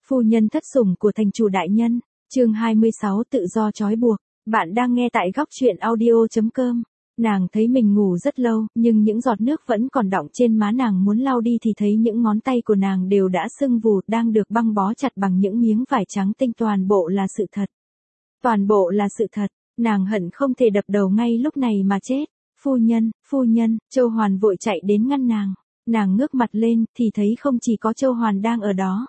Phu nhân thất sủng của thành chủ đại nhân, chương 26 tự do trói buộc. Bạn đang nghe tại góc truyện audio.com. Nàng thấy mình ngủ rất lâu, nhưng những giọt nước vẫn còn đọng trên má nàng, muốn lau đi thì thấy những ngón tay của nàng đều đã sưng vù, đang được băng bó chặt bằng những miếng vải trắng tinh. Toàn bộ là sự thật. Toàn bộ là sự thật, nàng hận không thể đập đầu ngay lúc này mà chết. Phu nhân, Châu Hoàn vội chạy đến ngăn nàng. Nàng ngước mặt lên thì thấy không chỉ có Châu Hoàn đang ở đó,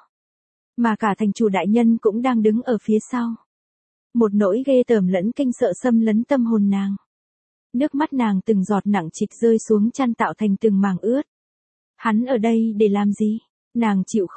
mà cả thành chủ đại nhân cũng đang đứng ở phía sau. Một nỗi ghê tởm lẫn kinh sợ xâm lấn tâm hồn nàng. Nước mắt nàng từng giọt nặng trịch rơi xuống chăn tạo thành từng mảng ướt. Hắn ở đây để làm gì? Nàng chịu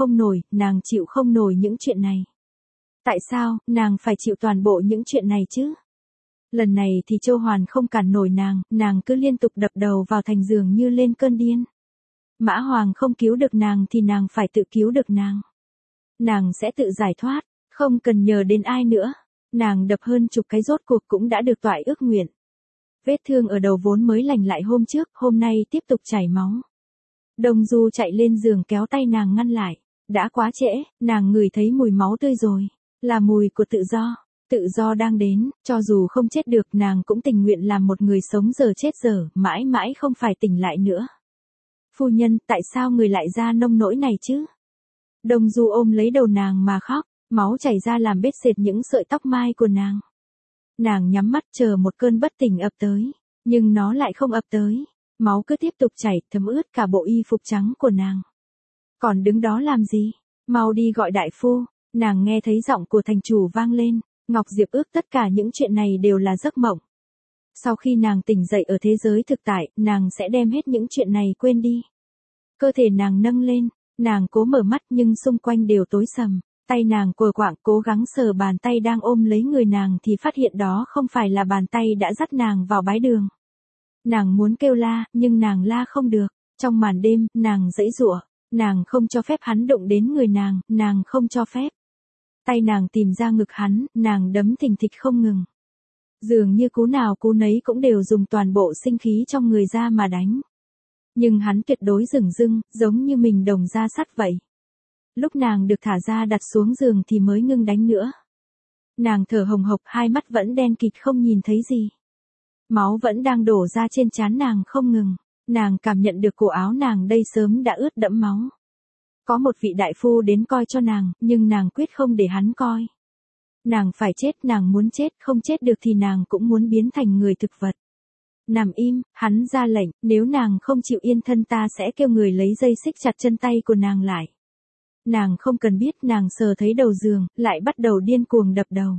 không nổi những chuyện này. Tại sao nàng phải chịu toàn bộ những chuyện này chứ? Lần này thì Châu Hoàn không cản nổi nàng cứ liên tục đập đầu vào thành giường như lên cơn điên. Mã Hoàng không cứu được nàng thì nàng phải tự cứu được nàng. Nàng sẽ tự giải thoát, không cần nhờ đến ai nữa. Nàng đập hơn chục cái rốt cuộc cũng đã được toại ước nguyện. Vết thương ở đầu vốn mới lành lại hôm trước, hôm nay tiếp tục chảy máu. Đồng Du chạy lên giường kéo tay nàng ngăn lại. Đã quá trễ, nàng ngửi thấy mùi máu tươi rồi. Là mùi của tự do. Tự do đang đến, cho dù không chết được nàng cũng tình nguyện làm một người sống giờ chết giờ, mãi mãi không phải tỉnh lại nữa. Phu nhân, tại sao người lại ra nông nỗi này chứ? Đồng Du ôm lấy đầu nàng mà khóc, máu chảy ra làm bết xệt những sợi tóc mai của nàng. Nàng nhắm mắt chờ một cơn bất tỉnh ập tới, nhưng nó lại không ập tới. Máu cứ tiếp tục chảy, thấm ướt cả bộ y phục trắng của nàng. Còn đứng đó làm gì? Mau đi gọi đại phu. Nàng nghe thấy giọng của thành chủ vang lên. Ngọc Diệp ước tất cả những chuyện này đều là giấc mộng. Sau khi nàng tỉnh dậy ở thế giới thực tại, nàng sẽ đem hết những chuyện này quên đi. Cơ thể nàng nâng lên, nàng cố mở mắt nhưng xung quanh đều tối sầm. Tay nàng quờ quạng cố gắng sờ bàn tay đang ôm lấy người nàng thì phát hiện đó không phải là bàn tay đã dắt nàng vào bái đường. Nàng muốn kêu la, nhưng nàng la không được. Trong màn đêm, nàng giãy giụa. Nàng không cho phép hắn đụng đến người nàng không cho phép. Tay nàng tìm ra ngực hắn, nàng đấm thình thịch không ngừng. Dường như cú nào cú nấy cũng đều dùng toàn bộ sinh khí trong người ra mà đánh. Nhưng hắn tuyệt đối dửng dưng, giống như mình đồng ra sắt vậy. Lúc nàng được thả ra đặt xuống giường thì mới ngưng đánh nữa. Nàng thở hồng hộc, hai mắt vẫn đen kịt không nhìn thấy gì. Máu vẫn đang đổ ra trên trán nàng không ngừng. Nàng cảm nhận được cổ áo nàng đây sớm đã ướt đẫm máu. Có một vị đại phu đến coi cho nàng, nhưng nàng quyết không để hắn coi. Nàng phải chết, nàng muốn chết, không chết được thì nàng cũng muốn biến thành người thực vật. Nằm im, hắn ra lệnh, nếu nàng không chịu yên thân ta sẽ kêu người lấy dây xích chặt chân tay của nàng lại. Nàng không cần biết, nàng sờ thấy đầu giường, lại bắt đầu điên cuồng đập đầu.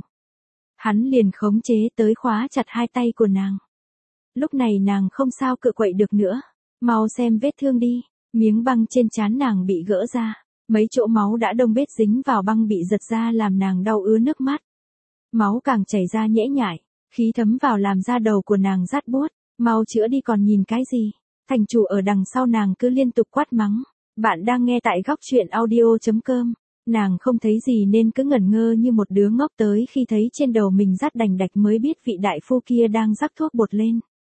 Hắn liền khống chế tới khóa chặt hai tay của nàng. Lúc này nàng không sao cựa quậy được nữa. Mau xem vết thương đi. Miếng băng trên trán nàng bị gỡ ra. Mấy chỗ máu đã đông bết dính vào băng bị giật ra làm nàng đau ứa nước mắt. Máu càng chảy ra nhễ nhại. Khí thấm vào làm da đầu của nàng rát buốt. Mau chữa đi còn nhìn cái gì. Thành chủ ở đằng sau nàng cứ liên tục quát mắng. Bạn đang nghe tại góc truyện audio.com. Nàng không thấy gì nên cứ ngẩn ngơ như một đứa ngốc tới khi thấy trên đầu mình rát đành đạch mới biết vị đại phu kia đang rắc thuốc bột lên.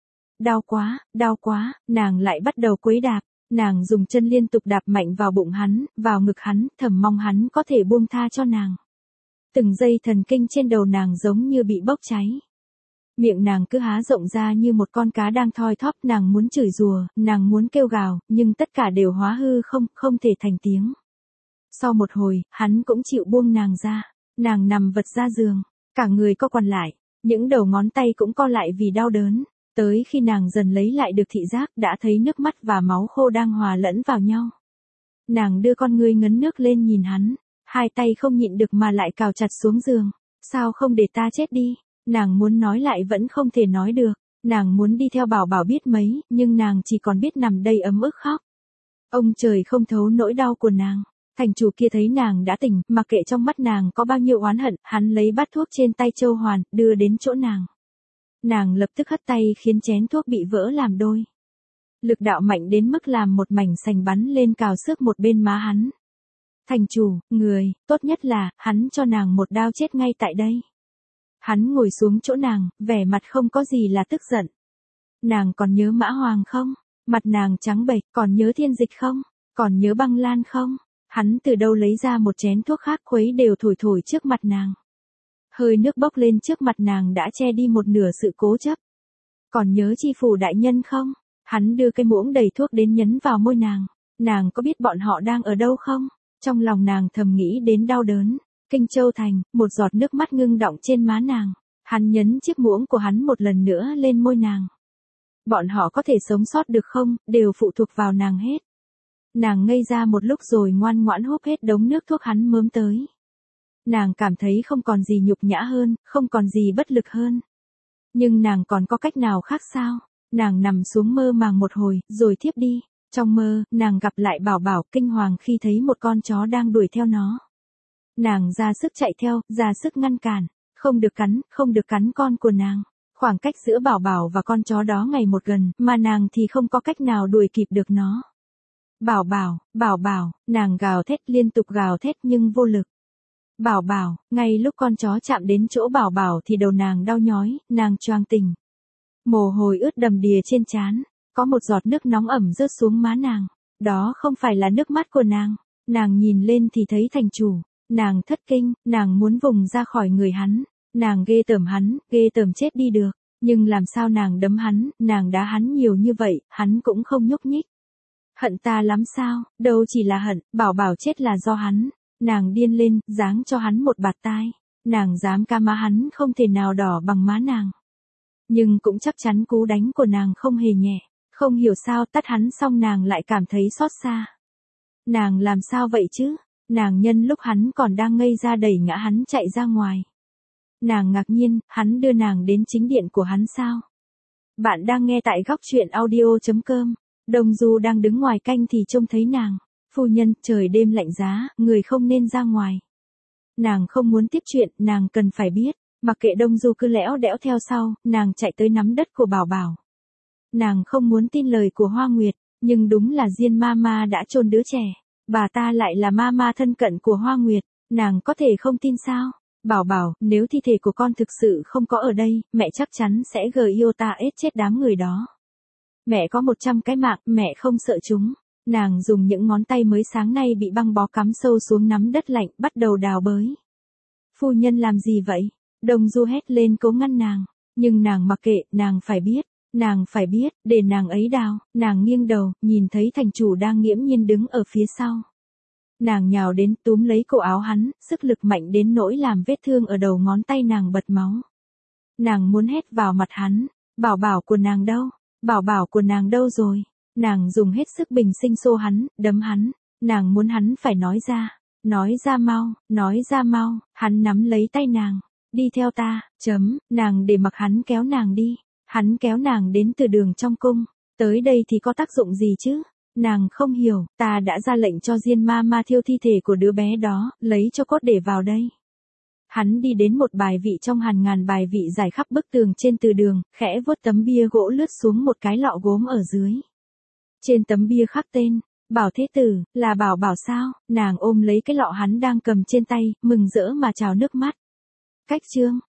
Đau quá, nàng lại bắt đầu quấy đạp. Nàng dùng chân liên tục đạp mạnh vào bụng hắn, vào ngực hắn, thầm mong hắn có thể buông tha cho nàng. Từng dây thần kinh trên đầu nàng giống như bị bốc cháy. Miệng nàng cứ há rộng ra như một con cá đang thoi thóp, nàng muốn chửi rủa, nàng muốn kêu gào, nhưng tất cả đều hóa hư không thể thành tiếng. Sau một hồi, hắn cũng chịu buông nàng ra. Nàng nằm vật ra giường, cả người co quằn lại, những đầu ngón tay cũng co lại vì đau đớn. Tới khi nàng dần lấy lại được thị giác đã thấy nước mắt và máu khô đang hòa lẫn vào nhau. Nàng đưa con ngươi ngấn nước lên nhìn hắn, hai tay không nhịn được mà lại cào chặt xuống giường. Sao không để ta chết đi? Nàng muốn nói lại vẫn không thể nói được. Nàng muốn đi theo Bảo Bảo biết mấy, nhưng nàng chỉ còn biết nằm đây ấm ức khóc. Ông trời không thấu nỗi đau của nàng. Thành chủ kia thấy nàng đã tỉnh, mặc kệ trong mắt nàng có bao nhiêu oán hận, hắn lấy bát thuốc trên tay Châu Hoàn, đưa đến chỗ nàng. Nàng lập tức hất tay khiến chén thuốc bị vỡ làm đôi. Lực đạo mạnh đến mức làm một mảnh sành bắn lên cào xước một bên má hắn. Thành chủ, tốt nhất là, hắn cho nàng một đao chết ngay tại đây. Hắn ngồi xuống chỗ nàng, vẻ mặt không có gì là tức giận. Nàng còn nhớ Mã Hoàng không? Mặt nàng trắng bệch, còn nhớ Thiên Dịch không? Còn nhớ Băng Lan không? Hắn từ đâu lấy ra một chén thuốc khác khuấy đều thổi thổi trước mặt nàng. Hơi nước bốc lên trước mặt nàng đã che đi một nửa sự cố chấp. Còn nhớ chi phủ đại nhân không? Hắn đưa cái muỗng đầy thuốc đến nhấn vào môi nàng. Nàng có biết bọn họ đang ở đâu không? Trong lòng nàng thầm nghĩ đến đau đớn. Kinh Châu Thành, một giọt nước mắt ngưng đọng trên má nàng. Hắn nhấn chiếc muỗng của hắn một lần nữa lên môi nàng. Bọn họ có thể sống sót được không, đều phụ thuộc vào nàng hết. Nàng ngây ra một lúc rồi ngoan ngoãn húp hết đống nước thuốc hắn mớm tới. Nàng cảm thấy không còn gì nhục nhã hơn, không còn gì bất lực hơn. Nhưng nàng còn có cách nào khác sao? Nàng nằm xuống mơ màng một hồi, rồi thiếp đi. Trong mơ, nàng gặp lại Bảo Bảo kinh hoàng khi thấy một con chó đang đuổi theo nó. Nàng ra sức chạy theo, ra sức ngăn cản. Không được cắn con của nàng. Khoảng cách giữa Bảo Bảo và con chó đó ngày một gần, mà nàng thì không có cách nào đuổi kịp được nó. Bảo Bảo, nàng gào thét liên tục gào thét nhưng vô lực. Bảo Bảo, ngay lúc con chó chạm đến chỗ Bảo Bảo thì đầu nàng đau nhói, nàng choàng tỉnh. Mồ hôi ướt đầm đìa trên trán, có một giọt nước nóng ẩm rớt xuống má nàng. Đó không phải là nước mắt của nàng. Nàng nhìn lên thì thấy thành chủ. Nàng thất kinh, nàng muốn vùng ra khỏi người hắn. Nàng ghê tởm chết đi được. Nhưng làm sao nàng đấm hắn, nàng đá hắn nhiều như vậy, hắn cũng không nhúc nhích. Hận ta lắm sao, đâu chỉ là hận, Bảo Bảo chết là do hắn. Nàng điên lên, giáng cho hắn một bạt tai. Nàng dám ca má hắn không thể nào đỏ bằng má nàng. Nhưng cũng chắc chắn cú đánh của nàng không hề nhẹ. Không hiểu sao tát hắn xong nàng lại cảm thấy xót xa. Nàng làm sao vậy chứ? Nàng nhân lúc hắn còn đang ngây ra đẩy ngã hắn chạy ra ngoài. Nàng ngạc nhiên, hắn đưa nàng đến chính điện của hắn sao? Bạn đang nghe tại góc truyện audio.com. Đồng Du đang đứng ngoài canh thì trông thấy nàng. Phu nhân, trời đêm lạnh giá, người không nên ra ngoài. Nàng không muốn tiếp chuyện, nàng cần phải biết. Mặc kệ Đông Du cứ lẽo đẽo theo sau, nàng chạy tới nắm đất của Bảo Bảo. Nàng không muốn tin lời của Hoa Nguyệt, nhưng đúng là Diên Mama đã chôn đứa trẻ. Bà ta lại là Mama thân cận của Hoa Nguyệt, nàng có thể không tin sao? Bảo Bảo, nếu thi thể của con thực sự không có ở đây, mẹ chắc chắn sẽ yêu ta ết chết đám người đó. Mẹ có 100 cái mạng, mẹ không sợ chúng. Nàng dùng những ngón tay mới sáng nay bị băng bó cắm sâu xuống nắm đất lạnh, bắt đầu đào bới. Phu nhân làm gì vậy? Đông Du hét lên cố ngăn nàng. Nhưng nàng mặc kệ, nàng phải biết, để nàng ấy đào. Nàng nghiêng đầu, nhìn thấy thành chủ đang nghiễm nhiên đứng ở phía sau. Nàng nhào đến túm lấy cổ áo hắn, sức lực mạnh đến nỗi làm vết thương ở đầu ngón tay nàng bật máu. Nàng muốn hét vào mặt hắn. Bảo Bảo của nàng đâu? Bảo Bảo của nàng đâu rồi? Nàng dùng hết sức bình sinh xô hắn, đấm hắn. Nàng muốn hắn phải nói ra mau, hắn nắm lấy tay nàng. Đi theo ta, nàng để mặc hắn kéo nàng đi. Hắn kéo nàng đến từ đường trong cung. Tới đây thì có tác dụng gì chứ? Nàng không hiểu, ta đã ra lệnh cho Diên Mama thiêu thi thể của đứa bé đó, lấy cho cốt để vào đây. Hắn đi đến một bài vị trong hàng ngàn bài vị rải khắp bức tường trên từ đường, khẽ vuốt tấm bia gỗ lướt xuống một cái lọ gốm ở dưới. Trên tấm bia khắc tên, Bảo Thế Tử, là Bảo Bảo sao? Nàng ôm lấy cái lọ hắn đang cầm trên tay, mừng rỡ mà trào nước mắt. Cách chương,